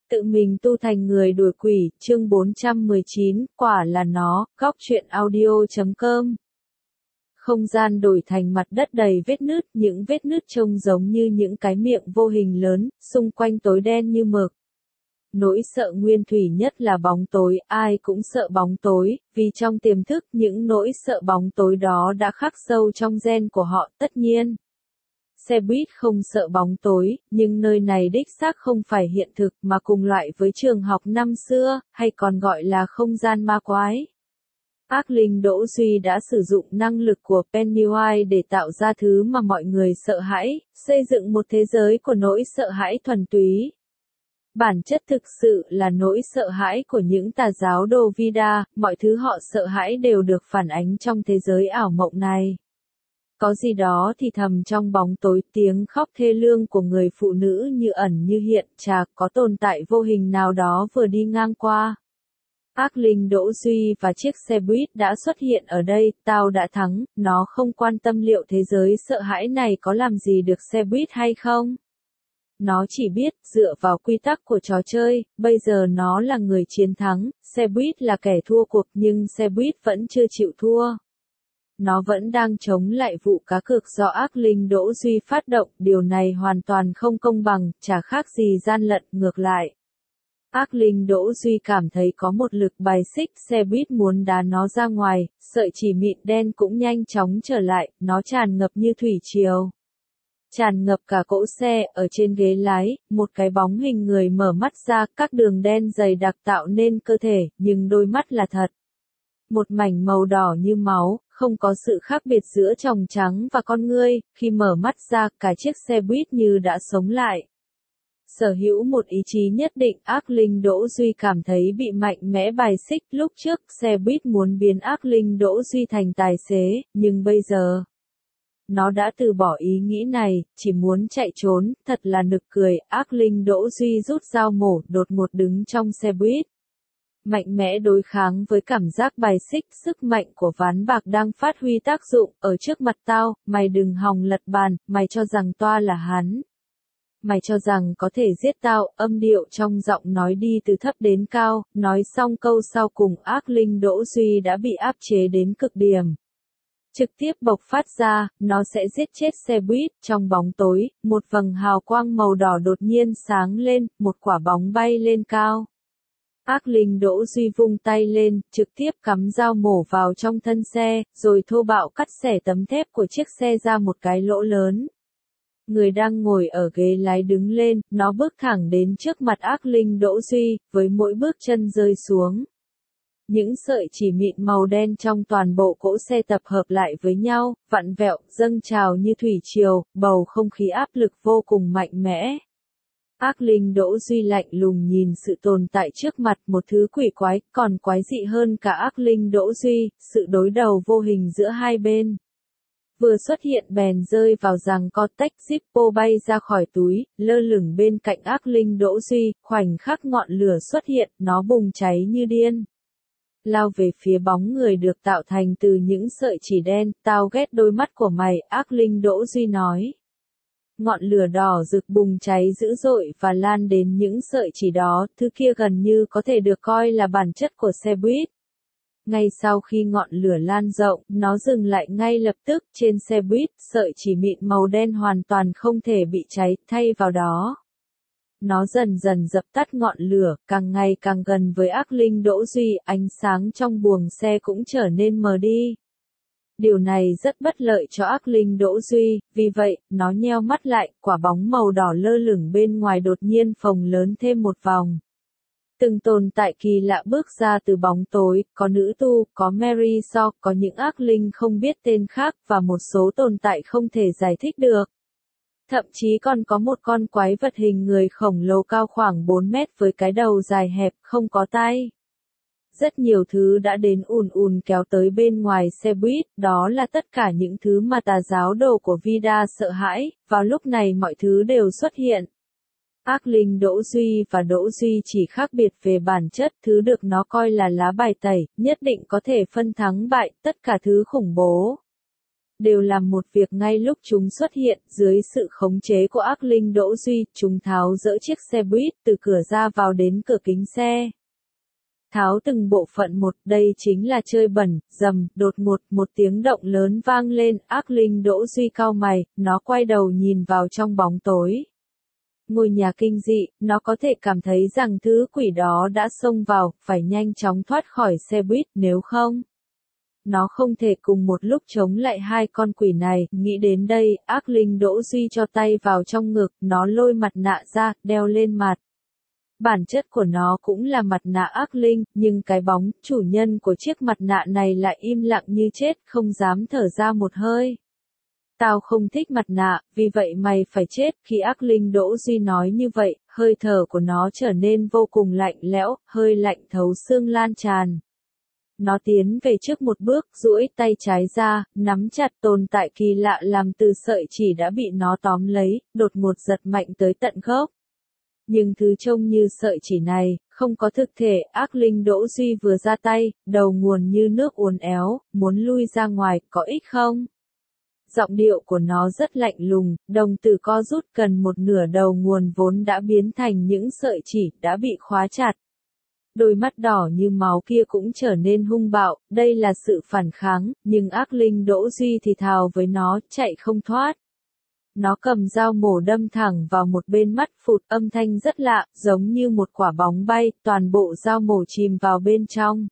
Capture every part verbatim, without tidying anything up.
Tự mình tu thành người đuổi quỷ, chương bốn trăm mười chín, quả là nó, góc truyện audio chấm com. Không gian đổi thành mặt đất đầy vết nứt, những vết nứt trông giống như những cái miệng vô hình lớn, xung quanh tối đen như mực. Nỗi sợ nguyên thủy nhất là bóng tối, ai cũng sợ bóng tối, vì trong tiềm thức những nỗi sợ bóng tối đó đã khắc sâu trong gen của họ, tất nhiên. Xe buýt không sợ bóng tối, nhưng nơi này đích xác không phải hiện thực mà cùng loại với trường học năm xưa, hay còn gọi là không gian ma quái. Ác linh Đỗ Duy đã sử dụng năng lực của Pennywise để tạo ra thứ mà mọi người sợ hãi, xây dựng một thế giới của nỗi sợ hãi thuần túy. Bản chất thực sự là nỗi sợ hãi của những tà giáo đồ Vida, mọi thứ họ sợ hãi đều được phản ánh trong thế giới ảo mộng này. Có gì đó thì thầm trong bóng tối, tiếng khóc thê lương của người phụ nữ như ẩn như hiện, chà, có tồn tại vô hình nào đó vừa đi ngang qua. Ác linh Đỗ Duy và chiếc xe buýt đã xuất hiện ở đây, tao đã thắng, nó không quan tâm liệu thế giới sợ hãi này có làm gì được xe buýt hay không. Nó chỉ biết, dựa vào quy tắc của trò chơi, bây giờ nó là người chiến thắng, xe buýt là kẻ thua cuộc nhưng xe buýt vẫn chưa chịu thua. Nó vẫn đang chống lại vụ cá cược do ác linh Đỗ Duy phát động, điều này hoàn toàn không công bằng, chả khác gì gian lận, ngược lại. Ác linh Đỗ Duy cảm thấy có một lực bài xích, xe buýt muốn đá nó ra ngoài, sợi chỉ mịn đen cũng nhanh chóng trở lại, nó tràn ngập như thủy triều. Tràn ngập cả cỗ xe, ở trên ghế lái, một cái bóng hình người mở mắt ra, các đường đen dày đặc tạo nên cơ thể, nhưng đôi mắt là thật. Một mảnh màu đỏ như máu, không có sự khác biệt giữa tròng trắng và con ngươi, khi mở mắt ra, cả chiếc xe buýt như đã sống lại. Sở hữu một ý chí nhất định, ác linh Đỗ Duy cảm thấy bị mạnh mẽ bài xích, lúc trước, xe buýt muốn biến ác linh Đỗ Duy thành tài xế, nhưng bây giờ, nó đã từ bỏ ý nghĩ này, chỉ muốn chạy trốn, thật là nực cười, ác linh Đỗ Duy rút dao mổ, đột ngột đứng trong xe buýt. Mạnh mẽ đối kháng với cảm giác bài xích, sức mạnh của ván bạc đang phát huy tác dụng, ở trước mặt tao, mày đừng hòng lật bàn, mày cho rằng toa là hắn. Mày cho rằng có thể giết tao, âm điệu trong giọng nói đi từ thấp đến cao, nói xong câu sau cùng ác linh Đỗ Duy đã bị áp chế đến cực điểm. Trực tiếp bộc phát ra, nó sẽ giết chết xe buýt, trong bóng tối, một vầng hào quang màu đỏ đột nhiên sáng lên, một quả bóng bay lên cao. Ác linh Đỗ Duy vung tay lên, trực tiếp cắm dao mổ vào trong thân xe, rồi thô bạo cắt xẻ tấm thép của chiếc xe ra một cái lỗ lớn. Người đang ngồi ở ghế lái đứng lên, nó bước thẳng đến trước mặt ác linh Đỗ Duy, với mỗi bước chân rơi xuống. Những sợi chỉ mịn màu đen trong toàn bộ cỗ xe tập hợp lại với nhau, vặn vẹo, dâng trào như thủy triều, bầu không khí áp lực vô cùng mạnh mẽ. Ác linh Đỗ Duy lạnh lùng nhìn sự tồn tại trước mặt, một thứ quỷ quái, còn quái dị hơn cả ác linh Đỗ Duy, sự đối đầu vô hình giữa hai bên. Vừa xuất hiện bèn rơi vào giằng co, tách Zippo bay ra khỏi túi, lơ lửng bên cạnh ác linh Đỗ Duy, khoảnh khắc ngọn lửa xuất hiện, nó bùng cháy như điên. Lao về phía bóng người được tạo thành từ những sợi chỉ đen, tao ghét đôi mắt của mày, ác linh Đỗ Duy nói. Ngọn lửa đỏ rực bùng cháy dữ dội và lan đến những sợi chỉ đó, thứ kia gần như có thể được coi là bản chất của xe buýt. Ngay sau khi ngọn lửa lan rộng, nó dừng lại ngay lập tức, trên xe buýt, sợi chỉ mịn màu đen hoàn toàn không thể bị cháy, thay vào đó. Nó dần dần dập tắt ngọn lửa, càng ngày càng gần với ác linh Đỗ Duy, ánh sáng trong buồng xe cũng trở nên mờ đi. Điều này rất bất lợi cho ác linh Đỗ Duy, vì vậy, nó nheo mắt lại, quả bóng màu đỏ lơ lửng bên ngoài đột nhiên phồng lớn thêm một vòng. Từng tồn tại kỳ lạ bước ra từ bóng tối, có nữ tu, có Mary So, có những ác linh không biết tên khác, và một số tồn tại không thể giải thích được. Thậm chí còn có một con quái vật hình người khổng lồ cao khoảng bốn mét với cái đầu dài hẹp, không có tay. Rất nhiều thứ đã đến ùn ùn kéo tới bên ngoài xe buýt, đó là tất cả những thứ mà tà giáo đồ của Vida sợ hãi, vào lúc này mọi thứ đều xuất hiện. Ác linh Đỗ Duy và Đỗ Duy chỉ khác biệt về bản chất, thứ được nó coi là lá bài tẩy, nhất định có thể phân thắng bại, tất cả thứ khủng bố. đều làm một việc ngay lúc chúng xuất hiện, dưới sự khống chế của ác linh Đỗ Duy, chúng tháo dỡ chiếc xe buýt từ cửa ra vào đến cửa kính xe. Tháo từng bộ phận một, đây chính là chơi bẩn, rầm, đột ngột, một tiếng động lớn vang lên, ác linh Đỗ Duy cau mày, nó quay đầu nhìn vào trong bóng tối. Ngôi nhà kinh dị, nó có thể cảm thấy rằng thứ quỷ đó đã xông vào, phải nhanh chóng thoát khỏi xe buýt, nếu không. Nó không thể cùng một lúc chống lại hai con quỷ này, nghĩ đến đây, ác linh Đỗ Duy cho tay vào trong ngực, nó lôi mặt nạ ra, đeo lên mặt. Bản chất của nó cũng là mặt nạ ác linh, nhưng cái bóng, chủ nhân của chiếc mặt nạ này lại im lặng như chết, không dám thở ra một hơi. Tao không thích mặt nạ, vì vậy mày phải chết. Khi ác linh Đỗ Duy nói như vậy, hơi thở của nó trở nên vô cùng lạnh lẽo, hơi lạnh thấu xương lan tràn. Nó tiến về trước một bước, duỗi tay trái ra, nắm chặt tồn tại kỳ lạ làm từ sợi chỉ đã bị nó tóm lấy, đột ngột giật mạnh tới tận gốc. Nhưng thứ trông như sợi chỉ này, không có thực thể, ác linh Đỗ Duy vừa ra tay, đầu nguồn như nước uốn éo, muốn lui ra ngoài, có ích không? Giọng điệu của nó rất lạnh lùng, đồng tử co rút, cần một nửa đầu nguồn vốn đã biến thành những sợi chỉ, đã bị khóa chặt. Đôi mắt đỏ như máu kia cũng trở nên hung bạo, đây là sự phản kháng, nhưng ác linh Đỗ Duy thì thào với nó, chạy không thoát. Nó cầm dao mổ đâm thẳng vào một bên mắt, phụt, âm thanh rất lạ, giống như một quả bóng bay, toàn bộ dao mổ chìm vào bên trong.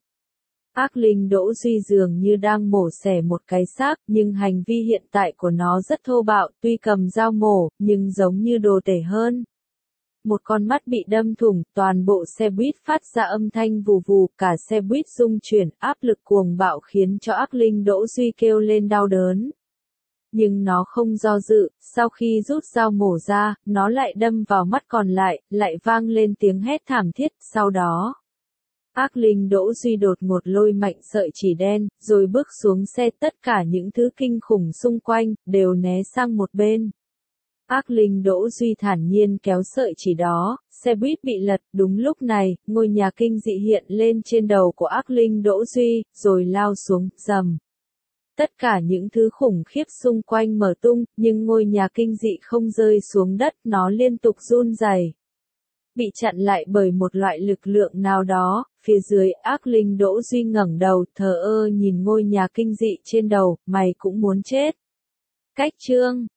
Ác linh Đỗ Duy dường như đang mổ xẻ một cái xác, nhưng hành vi hiện tại của nó rất thô bạo, tuy cầm dao mổ, nhưng giống như đồ tể hơn. Một con mắt bị đâm thủng, toàn bộ xe buýt phát ra âm thanh vù vù, cả xe buýt rung chuyển, áp lực cuồng bạo khiến cho ác linh Đỗ Duy kêu lên đau đớn. Nhưng nó không do dự, sau khi rút dao mổ ra, nó lại đâm vào mắt còn lại, lại vang lên tiếng hét thảm thiết, sau đó. Ác linh Đỗ Duy đột ngột lôi mạnh sợi chỉ đen, rồi bước xuống xe, tất cả những thứ kinh khủng xung quanh, đều né sang một bên. Ác linh Đỗ Duy thản nhiên kéo sợi chỉ đó, xe buýt bị lật, đúng lúc này, ngôi nhà kinh dị hiện lên trên đầu của ác linh Đỗ Duy, rồi lao xuống, rầm. Tất cả những thứ khủng khiếp xung quanh mở tung, nhưng ngôi nhà kinh dị không rơi xuống đất, nó liên tục run rẩy. Bị chặn lại bởi một loại lực lượng nào đó, phía dưới, ác linh Đỗ Duy ngẩng đầu, thờ ơ nhìn ngôi nhà kinh dị trên đầu, mày cũng muốn chết. Cách chương